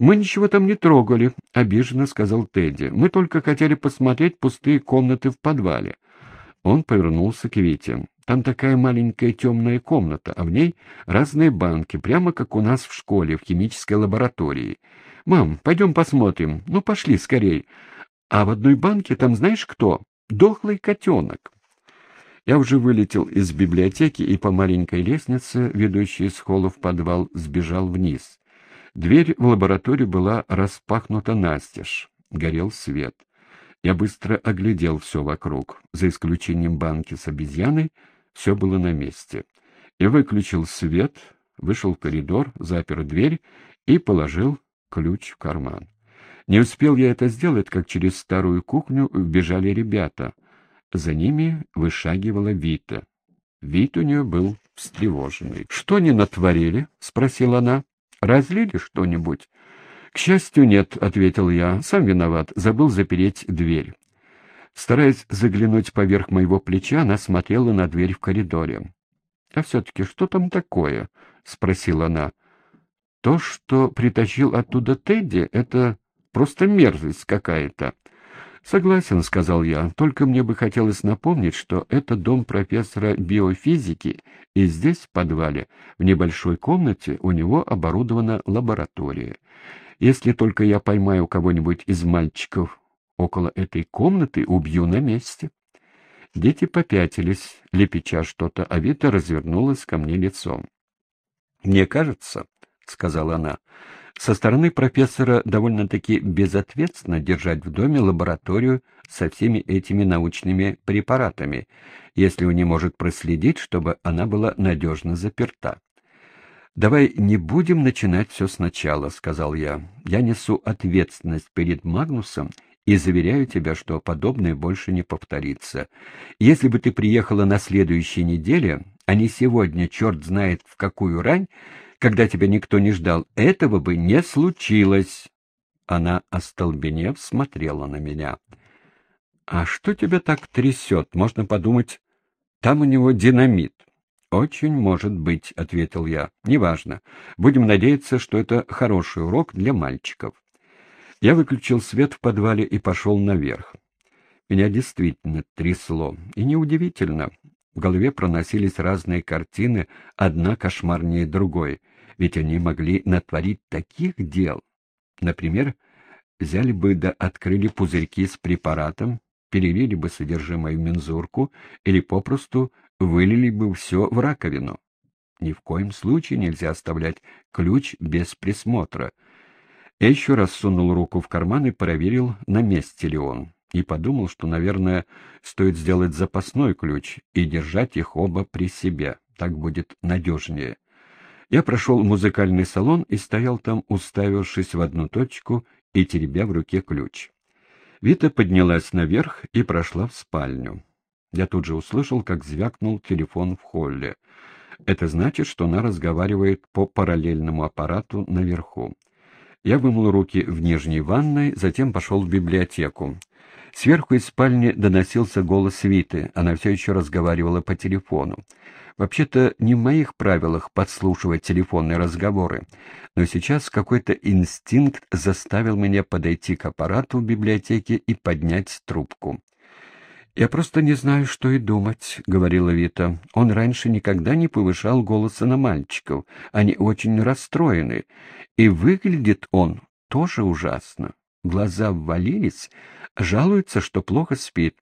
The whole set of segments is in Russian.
«Мы ничего там не трогали», — обиженно сказал Тедди. «Мы только хотели посмотреть пустые комнаты в подвале». Он повернулся к Вите. «Там такая маленькая темная комната, а в ней разные банки, прямо как у нас в школе, в химической лаборатории. Мам, пойдем посмотрим. Ну, пошли скорей. А в одной банке там знаешь кто? Дохлый котенок». Я уже вылетел из библиотеки и по маленькой лестнице, ведущей из холла в подвал, сбежал вниз. Дверь в лабораторию была распахнута настежь. Горел свет. Я быстро оглядел все вокруг. За исключением банки с обезьяной, все было на месте. Я выключил свет, вышел в коридор, запер дверь и положил ключ в карман. Не успел я это сделать, как через старую кухню вбежали ребята. За ними вышагивала Вита. Вид у нее был встревоженный. — Что они натворили? — спросила она. — Разлили что-нибудь? — К счастью, нет, — ответил я. — Сам виноват, забыл запереть дверь. Стараясь заглянуть поверх моего плеча, она смотрела на дверь в коридоре. — А все-таки что там такое? — спросила она. — То, что притащил оттуда Тедди, это просто мерзость какая-то. — Согласен, — сказал я, — только мне бы хотелось напомнить, что это дом профессора биофизики, и здесь, в подвале, в небольшой комнате, у него оборудована лаборатория. Если только я поймаю кого-нибудь из мальчиков около этой комнаты, убью на месте. Дети попятились, лепеча что-то, а Вита развернулась ко мне лицом. — Мне кажется, — сказала она, — со стороны профессора довольно-таки безответственно держать в доме лабораторию со всеми этими научными препаратами, если он не может проследить, чтобы она была надежно заперта. «Давай не будем начинать все сначала», — сказал я. «Я несу ответственность перед Магнусом и заверяю тебя, что подобное больше не повторится. Если бы ты приехала на следующей неделе, а не сегодня, черт знает в какую рань, когда тебя никто не ждал, этого бы не случилось». Она, остолбенев, смотрела на меня. «А что тебя так трясет? Можно подумать, там у него динамит». «Очень может быть», — ответил я. «Неважно. Будем надеяться, что это хороший урок для мальчиков». Я выключил свет в подвале и пошел наверх. Меня действительно трясло. И неудивительно. В голове проносились разные картины, одна кошмарнее другой. Ведь они могли натворить таких дел. Например, взяли бы да открыли пузырьки с препаратом, перелили бы содержимое в мензурку или попросту вылили бы все в раковину. Ни в коем случае нельзя оставлять ключ без присмотра. Я еще раз сунул руку в карман и проверил, на месте ли он, и подумал, что, наверное, стоит сделать запасной ключ и держать их оба при себе. Так будет надежнее. Я прошел в музыкальный салон и стоял там, уставившись в одну точку и теребя в руке ключ. Вита поднялась наверх и прошла в спальню. Я тут же услышал, как звякнул телефон в холле. Это значит, что она разговаривает по параллельному аппарату наверху. Я вымыл руки в нижней ванной, затем пошел в библиотеку. Сверху из спальни доносился голос Виты. Она все еще разговаривала по телефону. Вообще-то не в моих правилах подслушивать телефонные разговоры, но сейчас какой-то инстинкт заставил меня подойти к аппарату в библиотеке и поднять трубку. «Я просто не знаю, что и думать», — говорила Вита. «Он раньше никогда не повышал голоса на мальчиков. Они очень расстроены. И выглядит он тоже ужасно. Глаза ввалились, жалуется, что плохо спит».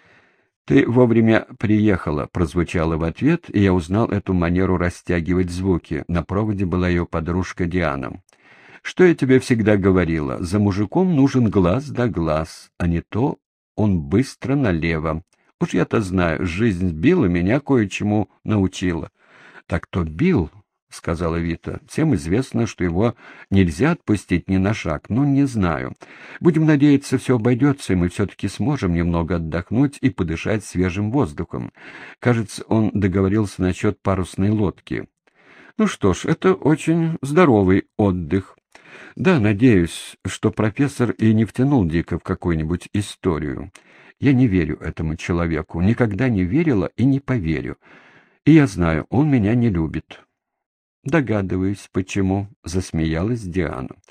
«Ты вовремя приехала», — прозвучало в ответ, и я узнал эту манеру растягивать звуки. На проводе была ее подружка Диана. «Что я тебе всегда говорила? За мужиком нужен глаз да глаз, а не то он быстро налево. Уж я-то знаю, жизнь Билла меня кое-чему научила». «Так то Билл», — сказала Вита. «Всем известно, что его нельзя отпустить ни на шаг. Ну, не знаю. Будем надеяться, все обойдется, и мы все-таки сможем немного отдохнуть и подышать свежим воздухом. Кажется, он договорился насчет парусной лодки». «Ну что ж, это очень здоровый отдых. Да, надеюсь, что профессор и не втянул Дика в какую-нибудь историю. Я не верю этому человеку, никогда не верила и не поверю. И я знаю, он меня не любит». «Догадываюсь, почему», — засмеялась Диана.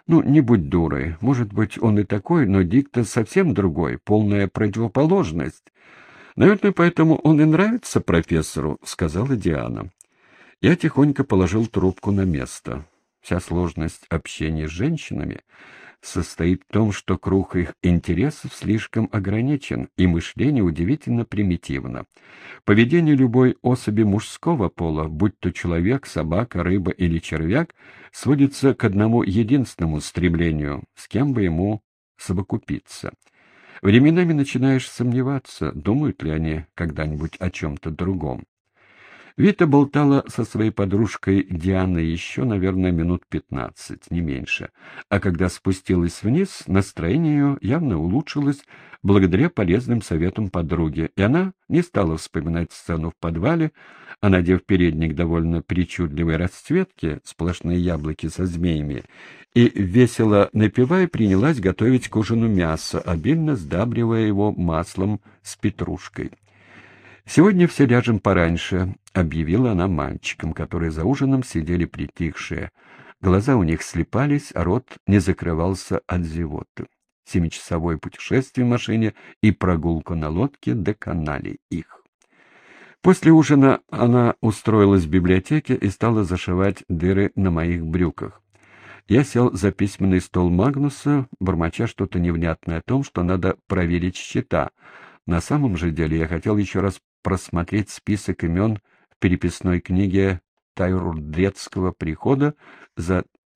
Ну, не будь дурой. Может быть, он и такой, но Дик-то совсем другой, полная противоположность. Наверное, поэтому он и нравится профессору, — сказала Диана. Я тихонько положил трубку на место. Вся сложность общения с женщинами состоит в том, что круг их интересов слишком ограничен, и мышление удивительно примитивно. Поведение любой особи мужского пола, будь то человек, собака, рыба или червяк, сводится к одному единственному стремлению, с кем бы ему совокупиться. Временами начинаешь сомневаться, думают ли они когда-нибудь о чем-то другом. Вита болтала со своей подружкой Дианой еще, наверное, минут 15, не меньше. А когда спустилась вниз, настроение ее явно улучшилось благодаря полезным советам подруги, и она не стала вспоминать сцену в подвале, а, надев передник довольно причудливой расцветки, сплошные яблоки со змеями, и, весело напевая, принялась готовить к ужину мясо, обильно сдабривая его маслом с петрушкой. «Сегодня все ляжем пораньше», — объявила она мальчикам, которые за ужином сидели притихшие. Глаза у них слипались, а рот не закрывался от зевоты. 7-часовое путешествие в машине и прогулка на лодке доконали их. После ужина она устроилась в библиотеке и стала зашивать дыры на моих брюках. Я сел за письменный стол Магнуса, бормоча что-то невнятное о том, что надо проверить счета. На самом же деле я хотел еще раз просмотреть список имен в переписной книге Тайрурдетского прихода за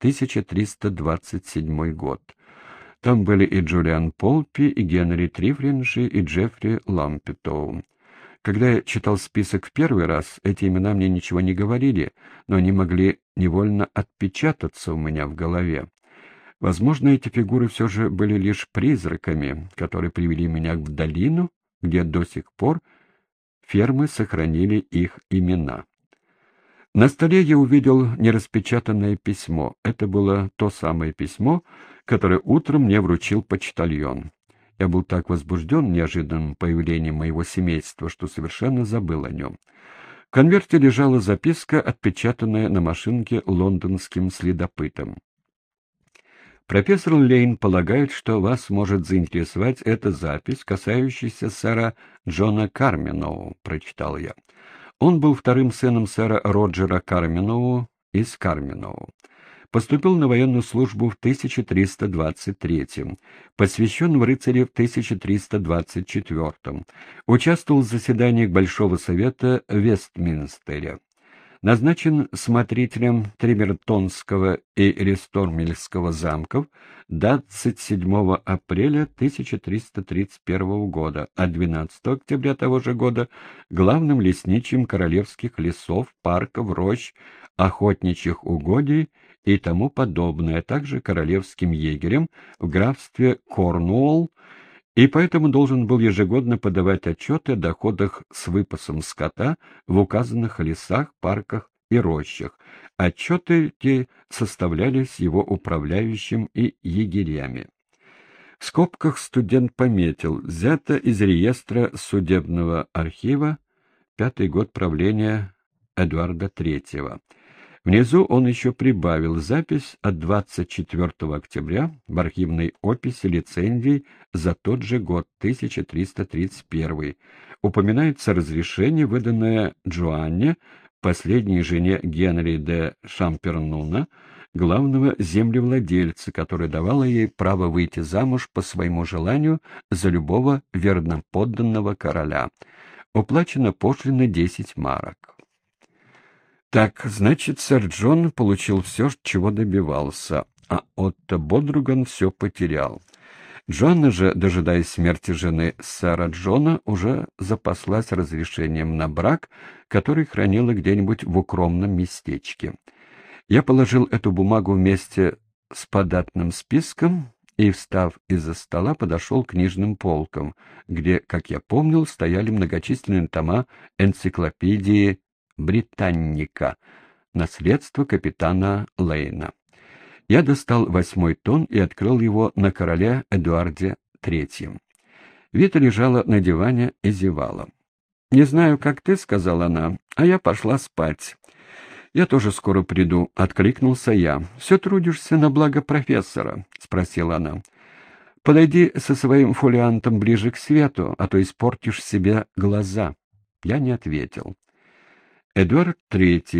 1327 год. Там были и Джулиан Полпи, и Генри Трифринджи, и Джеффри Лампетоу. Когда я читал список в первый раз, эти имена мне ничего не говорили, но они могли невольно отпечататься у меня в голове. Возможно, эти фигуры все же были лишь призраками, которые привели меня в долину, где до сих пор фермы сохранили их имена. На столе я увидел нераспечатанное письмо. Это было то самое письмо, которое утром мне вручил почтальон. Я был так возбужден неожиданным появлением моего семейства, что совершенно забыл о нем. В конверте лежала записка, отпечатанная на машинке лондонским следопытом. «Профессор Лейн полагает, что вас может заинтересовать эта запись, касающаяся сэра Джона Карминоу», — прочитал я. Он был вторым сыном сэра Роджера Карминоу из Карминоу. Поступил на военную службу в 1323-м, посвящен в рыцаре в 1324-м, участвовал в заседаниях Большого совета в Вестминстере. Назначен смотрителем Тримертонского и Рестормельского замков 27 апреля 1331 года, а 12 октября того же года главным лесничим королевских лесов, парков, рощ, охотничьих угодий и тому подобное, а также королевским егерем в графстве Корнуолл, и поэтому должен был ежегодно подавать отчеты о доходах с выпасом скота в указанных лесах, парках и рощах. Отчеты эти составлялись его управляющим и егерями. В скобках студент пометил: взято из реестра судебного архива, 5-й год правления Эдуарда III. Внизу он еще прибавил запись от 24 октября в архивной описи лицензий за тот же год, 1331. Упоминается разрешение, выданное Джоанне, последней жене Генри де Шампернуна, главного землевладельца, которое давало ей право выйти замуж по своему желанию за любого верноподданного короля. Уплачено пошлина 10 марок. Так, значит, сэр Джон получил все, чего добивался, а Отто Бодруган все потерял. Джоанна же, дожидаясь смерти жены сэра Джона, уже запаслась разрешением на брак, который хранила где-нибудь в укромном местечке. Я положил эту бумагу вместе с податным списком и, встав из-за стола, подошел к книжным полкам, где, как я помнил, стояли многочисленные тома энциклопедии «Британника», наследство капитана Лейна. Я достал 8-й том и открыл его на короле Эдуарде III. Вита лежала на диване и зевала. «Не знаю, как ты», — сказала она, — «а я пошла спать. «Я тоже скоро приду», — откликнулся я. «Все трудишься на благо профессора?» — спросила она. «Подойди со своим фолиантом ближе к свету, а то испортишь себе глаза». Я не ответил. Эдуард III,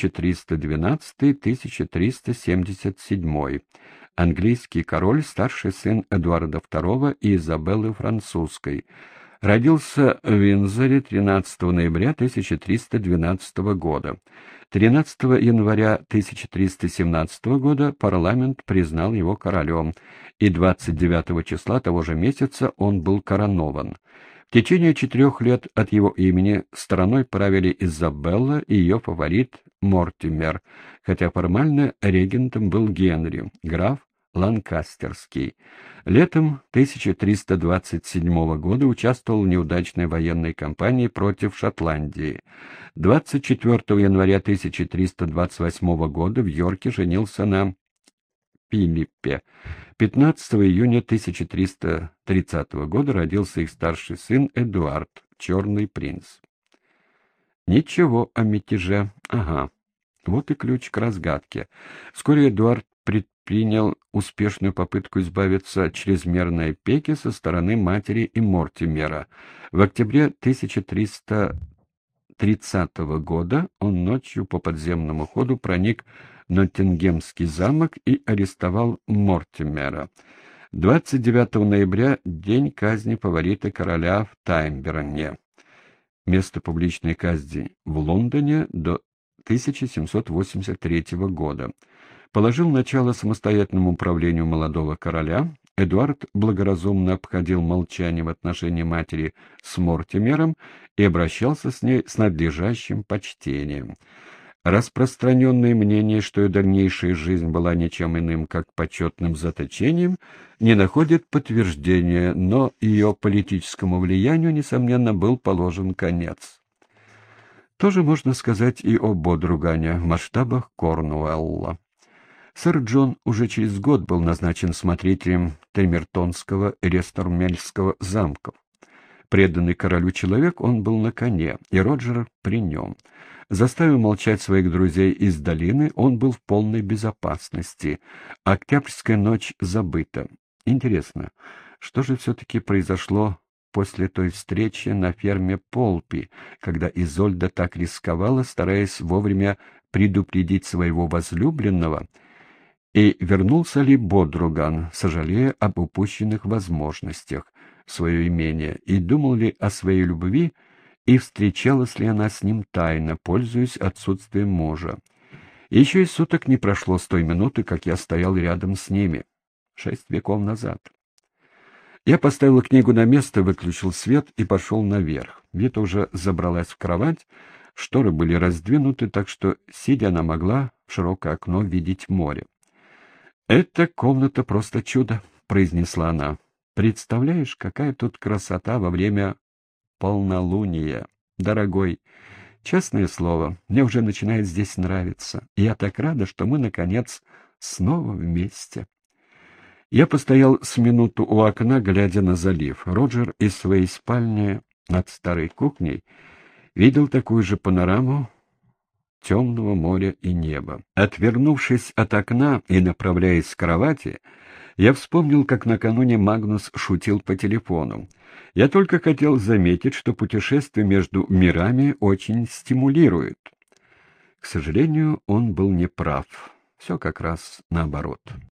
1312-1377, английский король, старший сын Эдуарда II и Изабеллы Французской, родился в Виндзоре 13 ноября 1312 года. 13 января 1317 года парламент признал его королем, и 29 числа того же месяца он был коронован. В течение 4 лет от его имени страной правили Изабелла и ее фаворит Мортимер, хотя формально регентом был Генри, граф Ланкастерский. Летом 1327 года участвовал в неудачной военной кампании против Шотландии. 24 января 1328 года в Йорке женился на Филиппе. 15 июня 1330 года родился их старший сын Эдуард, Черный принц. Ничего о мятеже. Ага, вот и ключ к разгадке. Вскоре Эдуард предпринял успешную попытку избавиться от чрезмерной опеки со стороны матери и Мортимера. В октябре 1330 года он ночью по подземному ходу проник в Ноттингемский замок и арестовал Мортимера. 29 ноября — день казни фаворита короля в Таймберне. Место публичной казни в Лондоне до 1783 года. Положил начало самостоятельному правлению молодого короля. Эдуард благоразумно обходил молчание в отношении матери с Мортимером и обращался с ней с надлежащим почтением. Распространенное мнение, что ее дальнейшая жизнь была ничем иным, как почетным заточением, не находит подтверждения, но ее политическому влиянию, несомненно, был положен конец. Тоже можно сказать и об Бодрugане в масштабах Корнуэлла. Сэр Джон уже через год был назначен смотрителем Темертонского и Рестормельского замков. Преданный королю человек, он был на коне, и Роджер при нем. Заставив молчать своих друзей из долины, он был в полной безопасности. Октябрьская ночь забыта. Интересно, что же все-таки произошло после той встречи на ферме Полпи, когда Изольда так рисковала, стараясь вовремя предупредить своего возлюбленного, и вернулся ли Бодруган, сожалея об упущенных возможностях, в свое имение, и думал ли о своей любви, и встречалась ли она с ним тайно, пользуясь отсутствием мужа. Еще и суток не прошло с той минуты, как я стоял рядом с ними, 6 веков назад. Я поставил книгу на место, выключил свет и пошел наверх. Вита уже забралась в кровать, шторы были раздвинуты, так что, сидя, она могла в широкое окно видеть море. «Эта комната просто чудо», — произнесла она. «Представляешь, какая тут красота во время полнолуния, дорогой. Честное слово, мне уже начинает здесь нравиться. Я так рада, что мы, наконец, снова вместе». Я постоял с минуту у окна, глядя на залив. Роджер из своей спальни над старой кухней видел такую же панораму темного моря и неба. Отвернувшись от окна и направляясь к кровати, я вспомнил, как накануне Магнус шутил по телефону. Я только хотел заметить, что путешествие между мирами очень стимулирует. К сожалению, он был неправ. Все как раз наоборот.